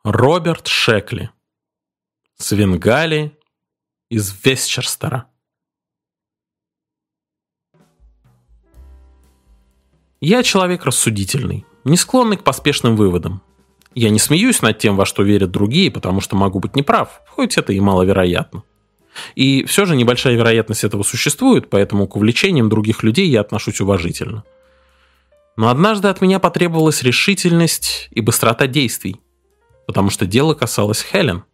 Роберт Шекли. Свенгали из Вестчерстера. Я человек рассудительный, не склонный к поспешным выводам. Я не смеюсь над тем, во что верят другие, потому что могу быть неправ, хоть это и маловероятно. И все же небольшая вероятность этого существует, поэтому к увлечениям других людей я отношусь уважительно. Но однажды от меня потребовалась решительность и быстрота действий, потому что дело касалось Хелен.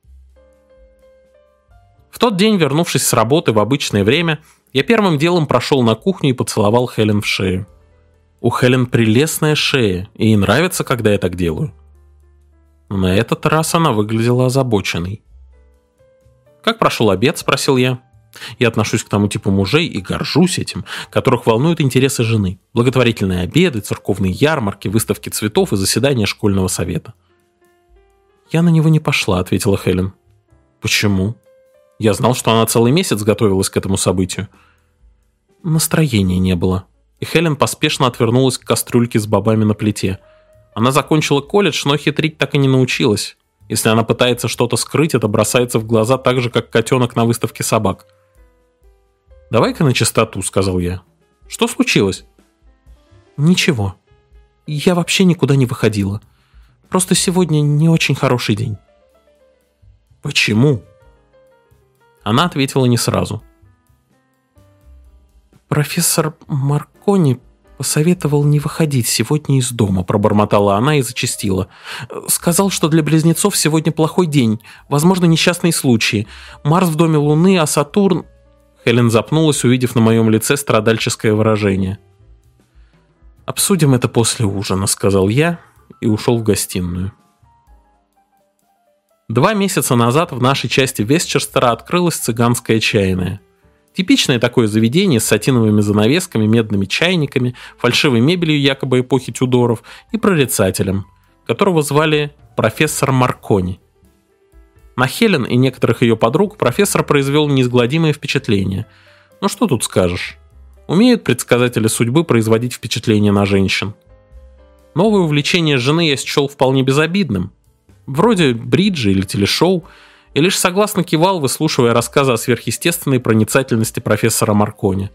В тот день, вернувшись с работы в обычное время, я первым делом прошел на кухню и поцеловал Хелен в шею. У Хелен прелестная шея, и ей нравится, когда я так делаю. Но на этот раз она выглядела озабоченной. «Как прошел обед?» – спросил я. Я отношусь к тому типу мужей и горжусь этим, которых волнуют интересы жены. Благотворительные обеды, церковные ярмарки, выставки цветов и заседания школьного совета. «Я на него не пошла», – ответила Хелен. «Почему?» Я знал, что она целый месяц готовилась к этому событию. Настроения не было, и Хелен поспешно отвернулась к кастрюльке с бобами на плите. Она закончила колледж, но хитрить так и не научилась. Если она пытается что-то скрыть, это бросается в глаза так же, как котенок на выставке собак. «Давай-ка на чистоту», — сказал я. «Что случилось?» «Ничего. Я вообще никуда не выходила. Просто сегодня не очень хороший день». «Почему?» Она ответила не сразу. «Профессор Маркони посоветовал не выходить сегодня из дома», — пробормотала она и зачастила. «Сказал, что для близнецов сегодня плохой день, возможно, несчастные случаи. Марс в доме Луны, а Сатурн...» Хелен запнулась, увидев на моем лице страдальческое выражение. «Обсудим это после ужина», — сказал я и ушел в гостиную. 2 месяца назад в нашей части Вестчерстера открылась цыганская чайная. Типичное такое заведение с сатиновыми занавесками, медными чайниками, фальшивой мебелью якобы эпохи Тюдоров и прорицателем, которого звали профессор Маркони. На Хелен и некоторых ее подруг профессор произвел неизгладимое впечатление. Ну что тут скажешь? Умеют предсказатели судьбы производить впечатление на женщин. Новое увлечение жены я счел вполне безобидным. Вроде бриджа или телешоу, и лишь согласно кивал, выслушивая рассказы о сверхъестественной проницательности профессора Маркони.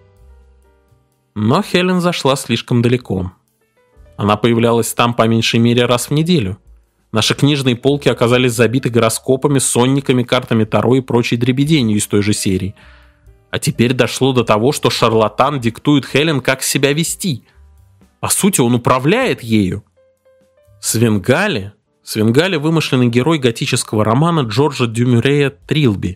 Но Хелен зашла слишком далеко. Она появлялась там по меньшей мере раз в неделю. Наши книжные полки оказались забиты гороскопами, сонниками, картами Таро и прочей дребеденью из той же серии. А теперь дошло до того, что шарлатан диктует Хелен, как себя вести. По сути, он управляет ею. Свенгали – вымышленный герой готического романа Джорджа Дюмюрея «Трилби»,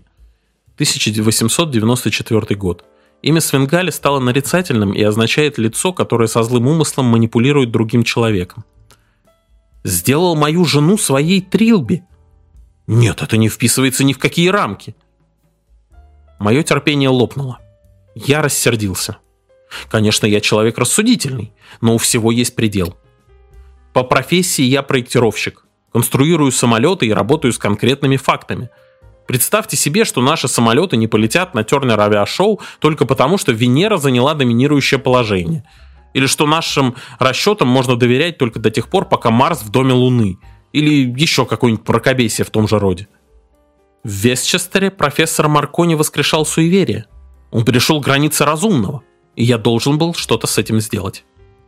1894 год. Имя Свенгали стало нарицательным и означает лицо, которое со злым умыслом манипулирует другим человеком. «Сделал мою жену своей Трилби». Нет, это не вписывается ни в какие рамки. Мое терпение лопнуло. Я рассердился. Конечно, я человек рассудительный, но у всего есть предел. По профессии я проектировщик. Конструирую самолеты и работаю с конкретными фактами. Представьте себе, что наши самолеты не полетят на Turner авиашоу только потому, что Венера заняла доминирующее положение. Или что нашим расчетам можно доверять только до тех пор, пока Марс в доме Луны. Или еще какое-нибудь мракобесие в том же роде. В Вестчестере профессор Маркони воскрешал суеверие. Он перешел границы разумного, и я должен был что-то с этим сделать.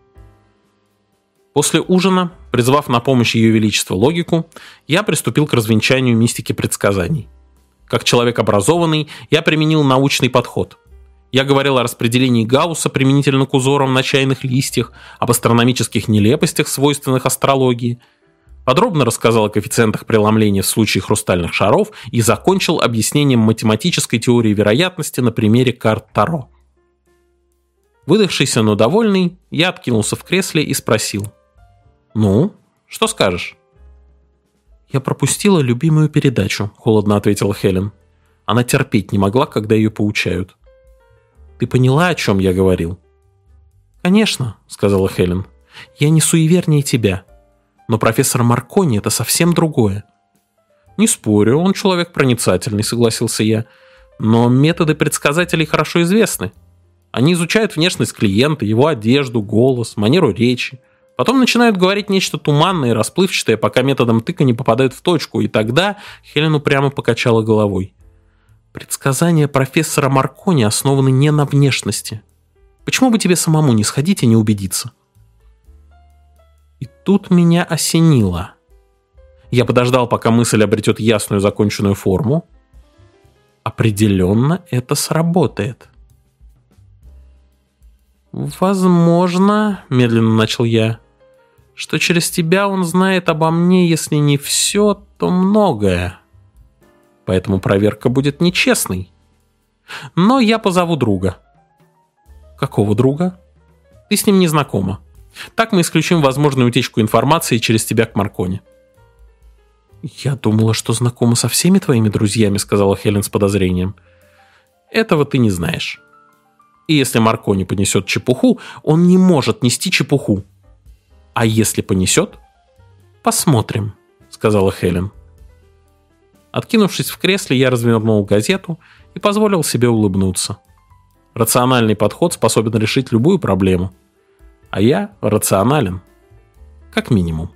После ужина, призвав на помощь Ее Величество логику, я приступил к развенчанию мистики предсказаний. Как человек образованный, я применил научный подход. Я говорил о распределении Гаусса применительно к узорам на чайных листьях, об астрономических нелепостях, свойственных астрологии, подробно рассказал о коэффициентах преломления в случае хрустальных шаров и закончил объяснением математической теории вероятности на примере карт Таро. Выдохшийся, но довольный, я откинулся в кресле и спросил: «Ну, что скажешь?» «Я пропустила любимую передачу», — холодно ответила Хелен. Она терпеть не могла, когда ее поучают. «Ты поняла, о чем я говорил?» «Конечно», — сказала Хелен. «Я не суевернее тебя. Но профессор Маркони — это совсем другое». «Не спорю, он человек проницательный», — согласился я. «Но методы предсказателей хорошо известны. Они изучают внешность клиента, его одежду, голос, манеру речи. Потом начинают говорить нечто туманное и расплывчатое, пока методом тыка не попадают в точку, и тогда Хелен упрямо покачала головой. Предсказания профессора Маркони основаны не на внешности. Почему бы тебе самому не сходить и не убедиться? И тут меня осенило. Я подождал, пока мысль обретет ясную законченную форму. Определенно это сработает. «Возможно, — медленно начал я, — что через тебя он знает обо мне, если не все, то многое. Поэтому проверка будет нечестной. Но я позову друга». «Какого друга?» «Ты с ним не знакома. Так мы исключим возможную утечку информации через тебя к Маркони». «Я думала, что знакома со всеми твоими друзьями», — сказала Хелен с подозрением. «Этого ты не знаешь. И если Маркони понесет чепуху, он не может нести чепуху. А если понесет, посмотрим», — сказала Хелен. Откинувшись в кресле, я развернул газету и позволил себе улыбнуться. Рациональный подход способен решить любую проблему. А я рационален. Как минимум.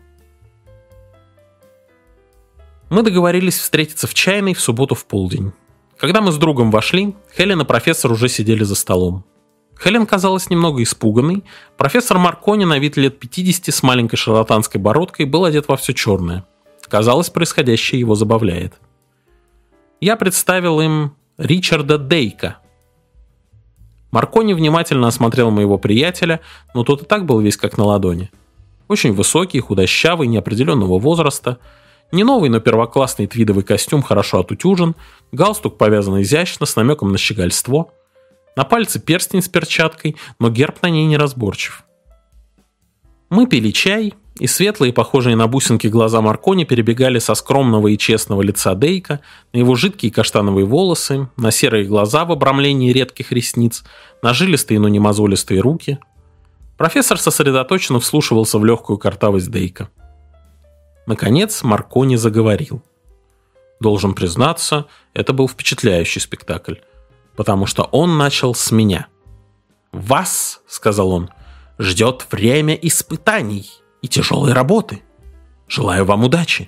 Мы договорились встретиться в чайной в субботу в полдень. Когда мы с другом вошли, Хелен и профессор уже сидели за столом. Хелен казалась немного испуганной. Профессор Маркони, на вид лет 50, с маленькой шарлатанской бородкой, был одет во все черное. Казалось, происходящее его забавляет. Я представил им Ричарда Дейка. Маркони внимательно осмотрел моего приятеля, но тот и так был весь как на ладони. Очень высокий, худощавый, неопределенного возраста. Не новый, но первоклассный твидовый костюм хорошо отутюжен, галстук повязан изящно, с намеком на щегольство. На пальце перстень с перчаткой, но герб на ней неразборчив. Мы пили чай, и светлые, похожие на бусинки глаза Маркони перебегали со скромного и честного лица Дейка на его жидкие каштановые волосы, на серые глаза в обрамлении редких ресниц, на жилистые, но не мозолистые руки. Профессор сосредоточенно вслушивался в легкую картавость Дейка. Наконец Маркони заговорил. Должен признаться, это был впечатляющий спектакль, потому что он начал с меня. «Вас, — сказал он, — ждет время испытаний и тяжелой работы. Желаю вам удачи».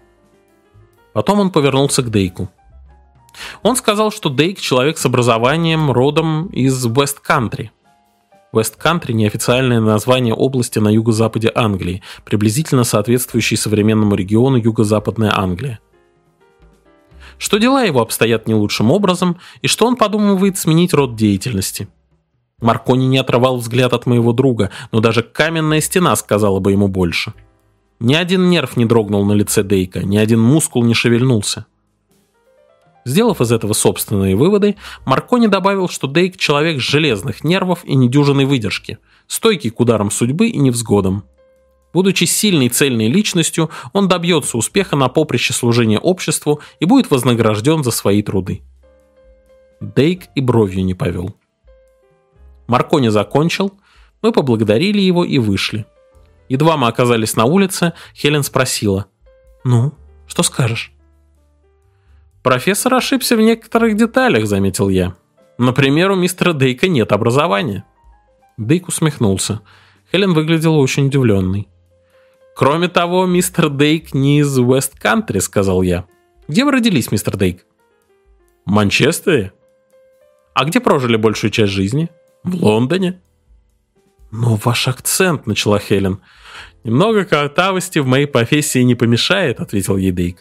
Потом он повернулся к Дейку. Он сказал, что Дейк — человек с образованием, родом из Вест-Кантри. Вест-Кантри — неофициальное название области на юго-западе Англии, приблизительно соответствующей современному региону Юго-Западная Англия. Что дела его обстоят не лучшим образом, и что он подумывает сменить род деятельности. Маркони не отрывал взгляд от моего друга, но даже каменная стена сказала бы ему больше. Ни один нерв не дрогнул на лице Дейка, ни один мускул не шевельнулся. Сделав из этого собственные выводы, Маркони добавил, что Дейк — человек железных нервов и недюжинной выдержки, стойкий к ударам судьбы и невзгодам. Будучи сильной цельной личностью, он добьется успеха на поприще служения обществу и будет вознагражден за свои труды. Дейк и бровью не повел. Маркони закончил, мы поблагодарили его и вышли. Едва мы оказались на улице, Хелен спросила: «Ну, что скажешь?» «Профессор ошибся в некоторых деталях», — заметил я. «Например, у мистера Дейка нет образования». Дейк усмехнулся. Хелен выглядела очень удивленной. «Кроме того, мистер Дейк не из Уэст-Кантри», — сказал я. «Где вы родились, мистер Дейк?» «В Манчестере». «А где прожили большую часть жизни?» «В Лондоне». «Но ваш акцент», — начала Хелен. «Немного картавости в моей профессии не помешает», — ответил ей Дейк.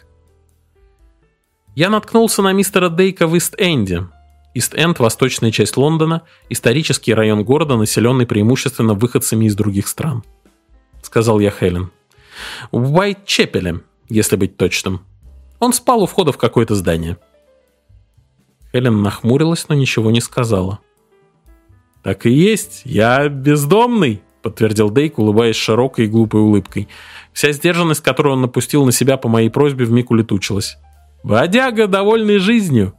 Я наткнулся на мистера Дейка в Ист-Энде. Ист-Энд — восточная часть Лондона, исторический район города, населенный преимущественно выходцами из других стран. Сказал я Хелен. В Уайтчепеле, если быть точным. Он спал у входа в какое-то здание. Хелен нахмурилась, но ничего не сказала. «Так и есть, я бездомный», — подтвердил Дейк, улыбаясь широкой и глупой улыбкой. Вся сдержанность, которую он напустил на себя по моей просьбе, вмиг улетучилась. «Бродяга, довольный жизнью».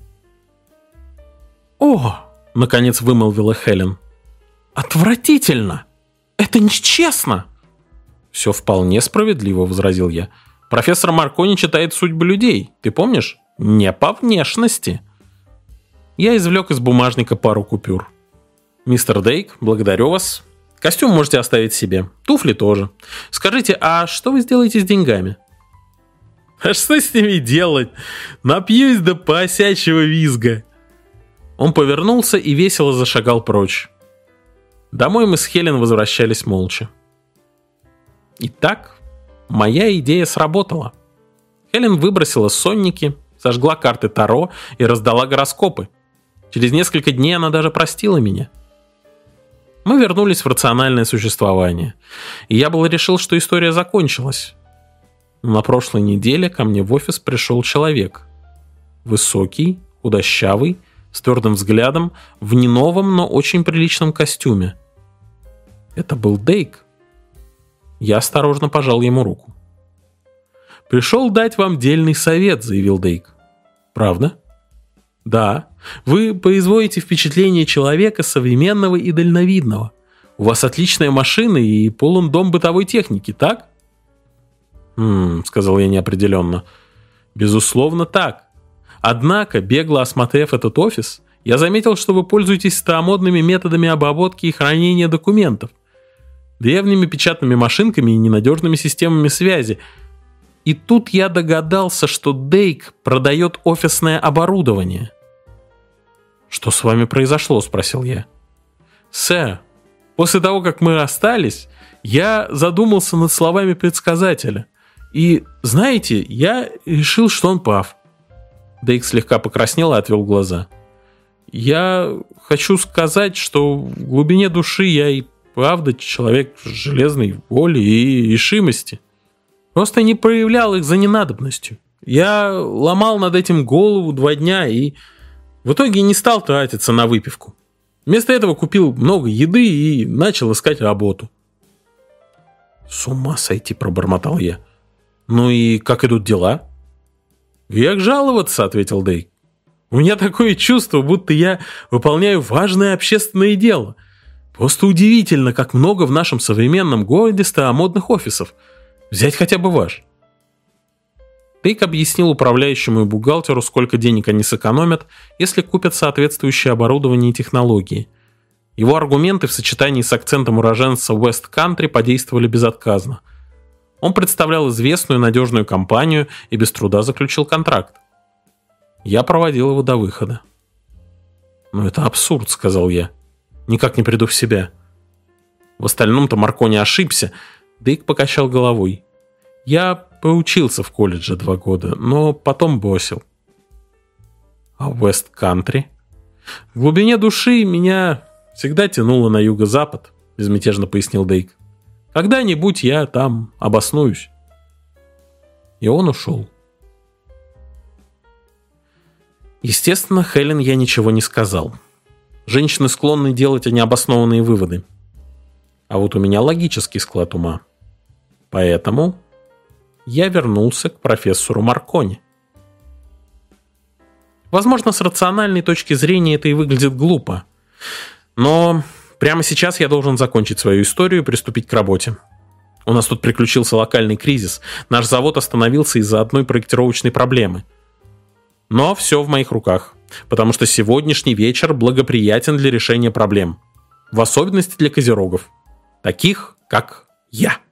«О!» — наконец вымолвила Хелен. «Отвратительно! Это нечестно!» «Все вполне справедливо», — возразил я. «Профессор Маркони читает судьбы людей, ты помнишь? Не по внешности». Я извлек из бумажника пару купюр. «Мистер Дейк, благодарю вас. Костюм можете оставить себе, туфли тоже. Скажите, а что вы сделаете с деньгами? А что с ними делать? Напьюсь до поросячьего визга. Он повернулся и весело зашагал прочь. Домой мы с Хелен возвращались молча. Итак, моя идея сработала. Хелен выбросила сонники, сожгла карты Таро и раздала гороскопы. Через несколько дней она даже простила меня. Мы вернулись в рациональное существование, и я было решил, что история закончилась. Но на прошлой неделе ко мне в офис пришел человек. Высокий, худощавый, с твердым взглядом, в не новом, но очень приличном костюме. Это был Дейк. Я осторожно пожал ему руку. «Пришел дать вам дельный совет», — заявил Дейк. «Правда?» «Да. Вы производите впечатление человека современного и дальновидного. У вас отличная машина и полон дом бытовой техники, так?» Сказал я неопределенно. «Безусловно, так. Однако, бегло осмотрев этот офис, я заметил, что вы пользуетесь старомодными методами обработки и хранения документов, древними печатными машинками и ненадежными системами связи. И тут я догадался, что Дейк продает офисное оборудование». «Что с вами произошло?» – спросил я. «Сэр, после того, как мы расстались, я задумался над словами предсказателя. И, знаете, я решил, что он прав». Дейк слегка покраснел и отвел глаза. «Я хочу сказать, что в глубине души я и правда человек с железной воли и решимости. Просто не проявлял их за ненадобностью. Я ломал над этим голову 2 дня и в итоге не стал тратиться на выпивку. Вместо этого купил много еды и начал искать работу». «С ума сойти», — пробормотал я. «Ну и как идут дела?» «Век жаловаться», — ответил Дейк. «У меня такое чувство, будто я выполняю важное общественное дело. Просто удивительно, как много в нашем современном городе старомодных офисов. Взять хотя бы ваш». Дейк объяснил управляющему и бухгалтеру, сколько денег они сэкономят, если купят соответствующее оборудование и технологии. Его аргументы в сочетании с акцентом уроженца Уэст-Кантри подействовали безотказно. Он представлял известную надежную компанию и без труда заключил контракт. Я проводил его до выхода. «Ну это абсурд», — сказал я. «Никак не приду в себя». В остальном-то Маркони ошибся. Дейк покачал головой. «Я поучился в колледже 2 года, но потом бросил». «А Уэст-Кантри?» «В глубине души меня всегда тянуло на юго-запад», — безмятежно пояснил Дейк. «Когда-нибудь я там обоснуюсь». И он ушел. Естественно, Хелен я ничего не сказал. Женщины склонны делать необоснованные выводы. А вот у меня логический склад ума. Поэтому я вернулся к профессору Маркони. Возможно, с рациональной точки зрения это и выглядит глупо. Но прямо сейчас я должен закончить свою историю и приступить к работе. У нас тут приключился локальный кризис. Наш завод остановился из-за одной проектировочной проблемы. Но все в моих руках, потому что сегодняшний вечер благоприятен для решения проблем. В особенности для козерогов. Таких, как я.